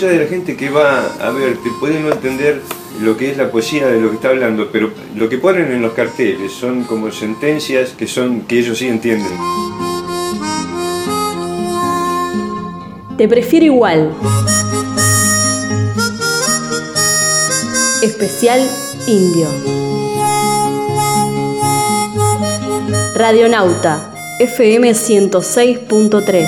mucha de la gente que va a ver te puede no entender lo que es la poesía de lo que está hablando, pero lo que ponen en los carteles son como sentencias que ellos sí entienden. Te prefiero igual. Especial Indio. Radionauta, FM 106.3.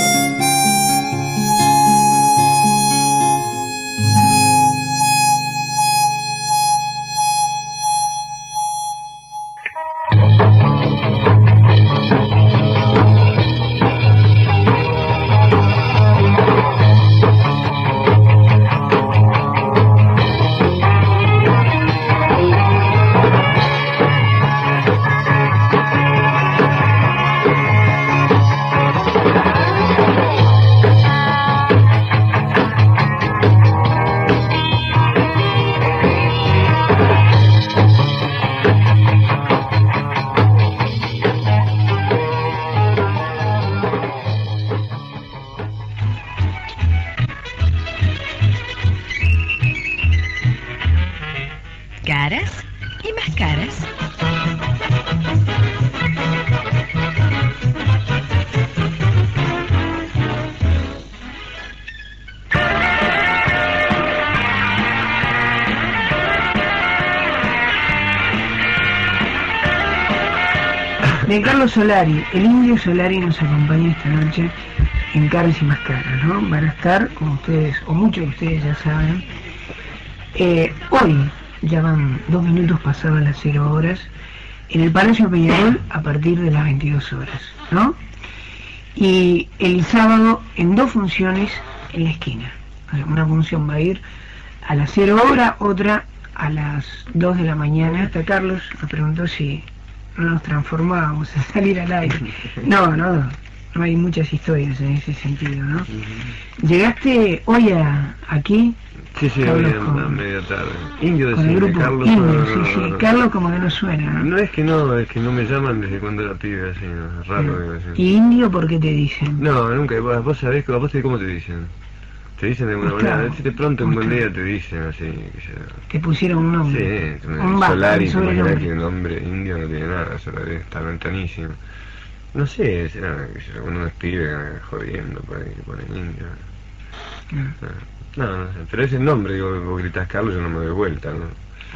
Caras y más caras. De Carlos Solari, el Indio Solari nos acompaña esta noche en Caras y Más Caras, ¿no? Van a estar, como ustedes, o muchos de ustedes ya saben, hoy, ya van 2 minutos pasadas las 0 horas, en el Palacio Peñarol a partir de las 22 horas, ¿no? Y el sábado en 2 funciones en la esquina. O sea, una función va a ir a las 0 horas, otra a las 2 de la mañana. Hasta Carlos nos preguntó si no nos transformábamos a salir al aire. No hay muchas historias en ese sentido, ¿no? ¿Llegaste hoy aquí? Sí, Carlos, a media tarde. Indio con el decime, grupo Carlos. Indio, sí. Carlos como que no suena, ¿no? No es que no me llaman desde cuando era pibe, así, ¿no? Es raro. Así. ¿Y Indio por qué te dicen? No, nunca. Vos sabés, cómo te dicen. Te dicen de alguna manera, de pronto un buen día te dicen así. Te pusieron un nombre. Sí, un Solari, sobre que nombre. un nombre indio no tiene nada, Solari está ventanísimo. No sé, será que uno es pibe jodiendo por ahí, que ponen indio. No sé, pero es el nombre, digo, vos gritás Carlos, yo no me doy vuelta, ¿no?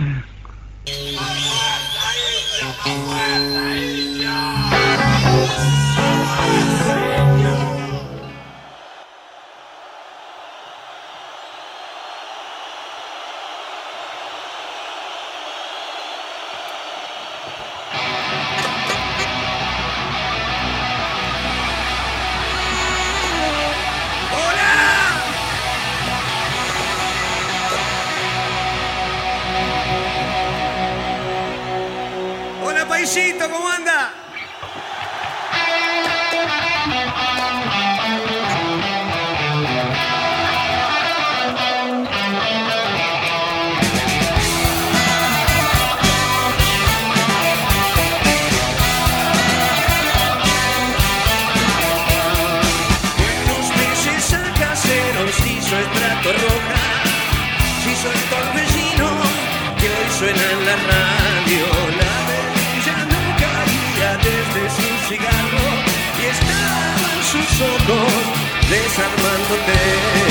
¿Cómo anda? Buenos meses a caseros hizo el trato roja, hizo el torbellino que hoy suena en la radio. Desde su cigarro y estaban sus ojos desarmándote.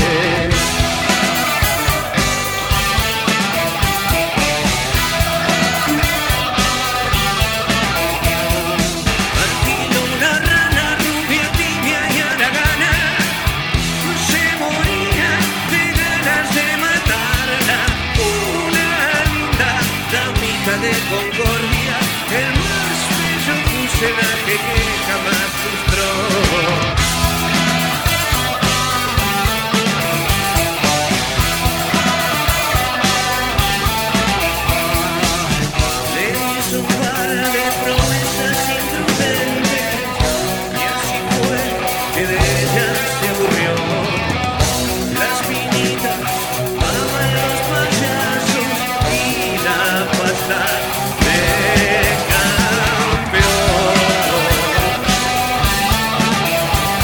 Tranquilo, una rana rubia, tibia y haragana se moría de ganas de matarla. Una linda damita de Concordia, el más personaje que jamás frustró. Le hizo un par de promesas imprudentes y así fue que de ella se aburrió. Las pinitas, amaban los payasos y la pasta de campeón.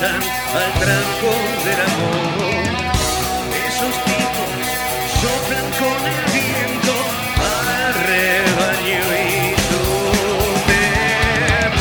pasan al tranco del amor. Esos tipos soplan con el viento al rebaño y tu temor.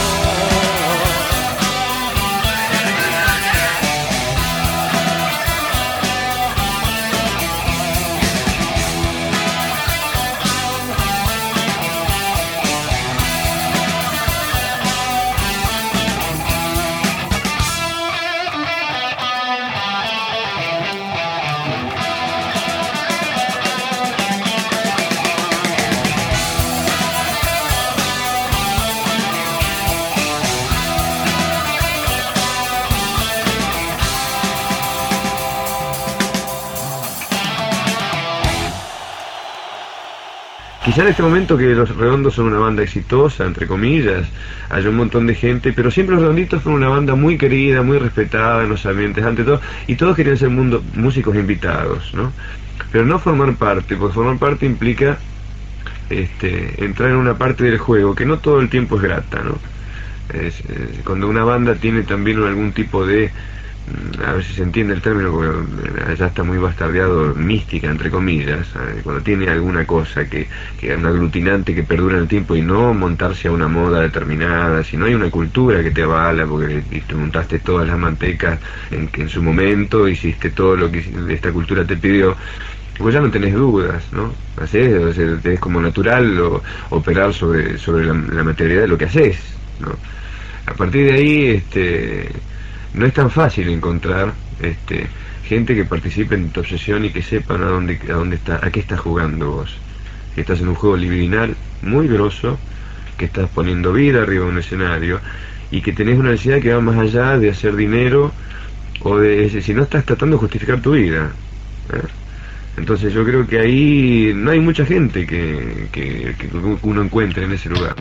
Quizá en este momento que Los Redondos son una banda exitosa, entre comillas, hay un montón de gente, pero siempre Los Redonditos fueron una banda muy querida, muy respetada en los ambientes, ante todo, y todos querían ser músicos invitados, ¿no? Pero no formar parte, porque formar parte implica entrar en una parte del juego que no todo el tiempo es grata, ¿no? Cuando una banda tiene también algún tipo de, a ver si se entiende el término, porque ya está muy bastardeado, mística, entre comillas, cuando tiene alguna cosa que es un aglutinante que perdura en el tiempo y no montarse a una moda determinada, si no hay una cultura que te avala, porque te montaste todas las mantecas en su momento, hiciste todo lo que esta cultura te pidió, pues ya no tenés dudas, ¿no? Es como natural operar sobre la materialidad de lo que haces, ¿no? A partir de ahí, no es tan fácil encontrar gente que participe en tu obsesión y que sepan a qué estás jugando vos. Que estás en un juego libidinal muy grosso, que estás poniendo vida arriba de un escenario y que tenés una necesidad que va más allá de hacer dinero o si no estás tratando de justificar tu vida, ¿eh? Entonces yo creo que ahí no hay mucha gente que uno encuentre en ese lugar.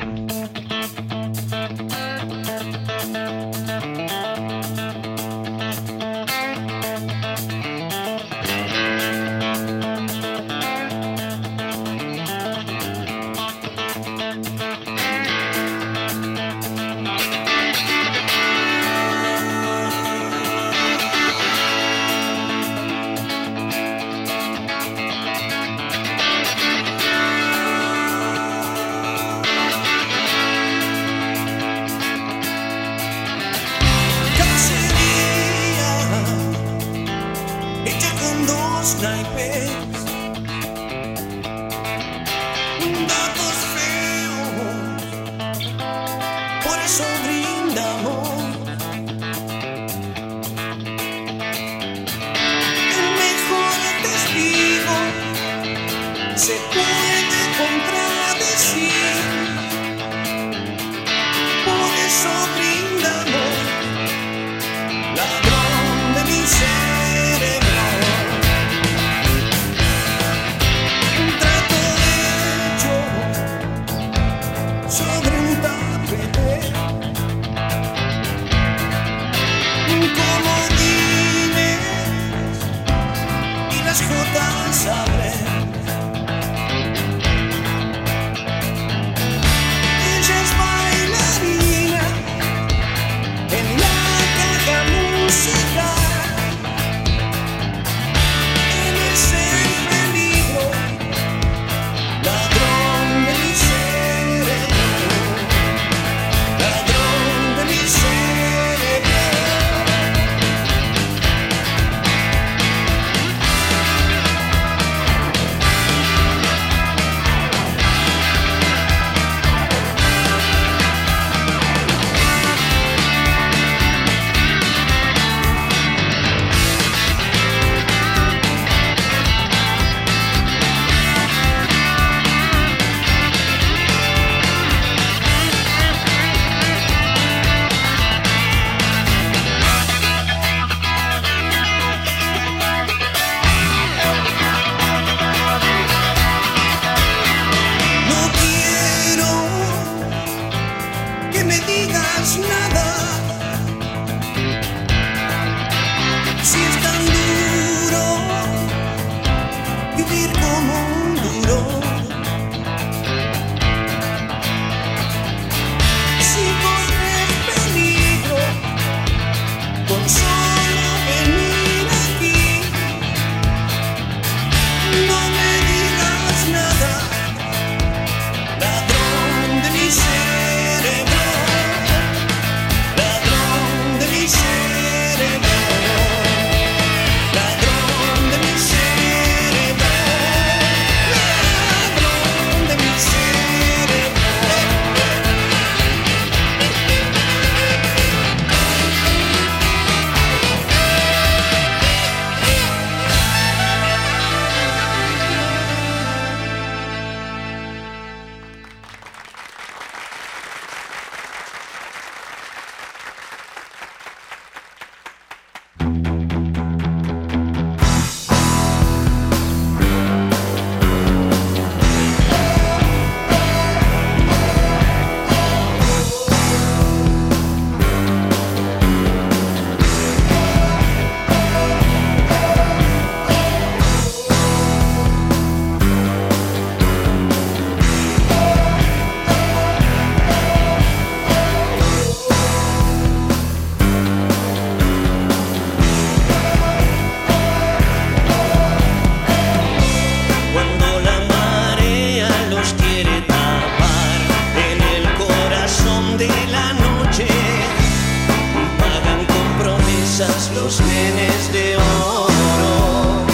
promesas los nenes de oro.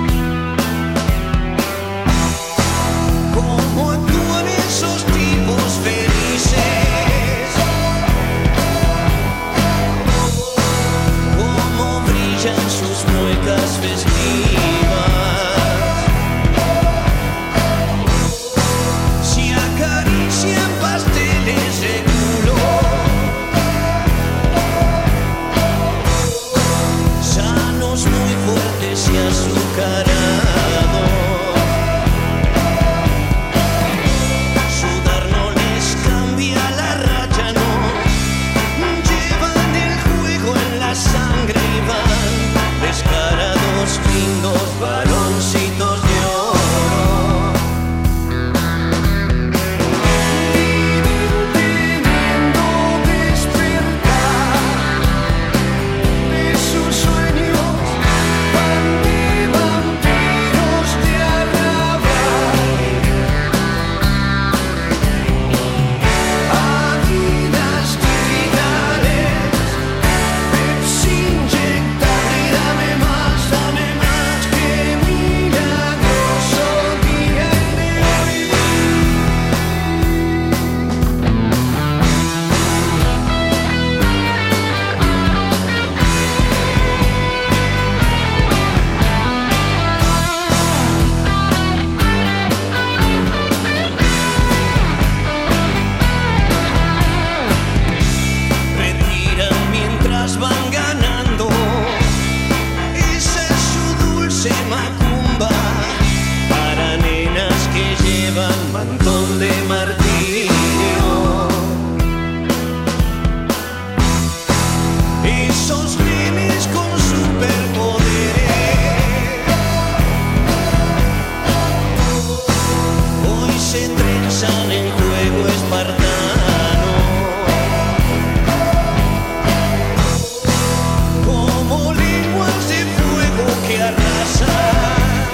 ¿Cómo actúan esos tipos felices? ¿Cómo brillan sus muecas festivas? Si acarician pasteles de culo, sanos, muy fuertes y azucarados. Sudar no les cambia la raya, no. Llevan el juego en la sangre y van descarados, lindos varoncitos de oro. Viven temiendo despertar de sus sueños, van de vampiros de arrabal. Adidas digitales, Pepsi inyectable, dame más que milagroso día el de hoy. Retiran mientras van ganando, esa es su dulce macumba para nenas que llevan mantón de martirio. Esos nenes con superpoderes hoy se trenzan en juego espartano. Como lenguas de fuego que arrasan,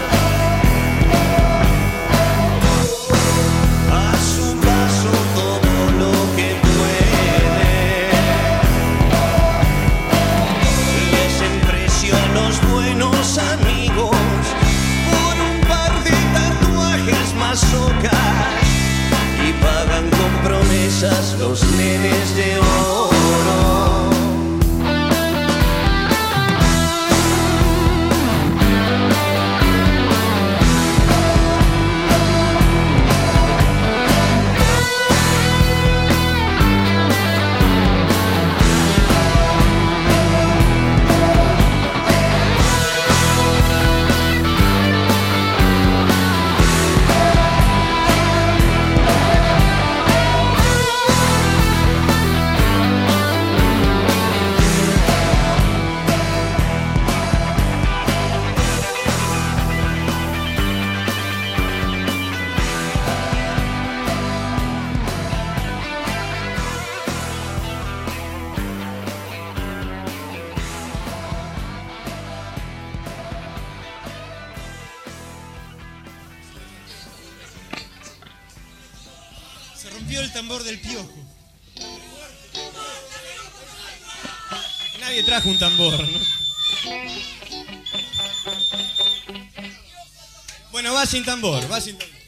a su paso todo lo que puede. Y hacen precio a los buenos amigos por un par de tatuajes mazocas y pagan con promesas los nenes de oro. Se rompió el tambor del piojo. Nadie trajo un tambor, ¿no? Bueno, va sin tambor, va sin tambor.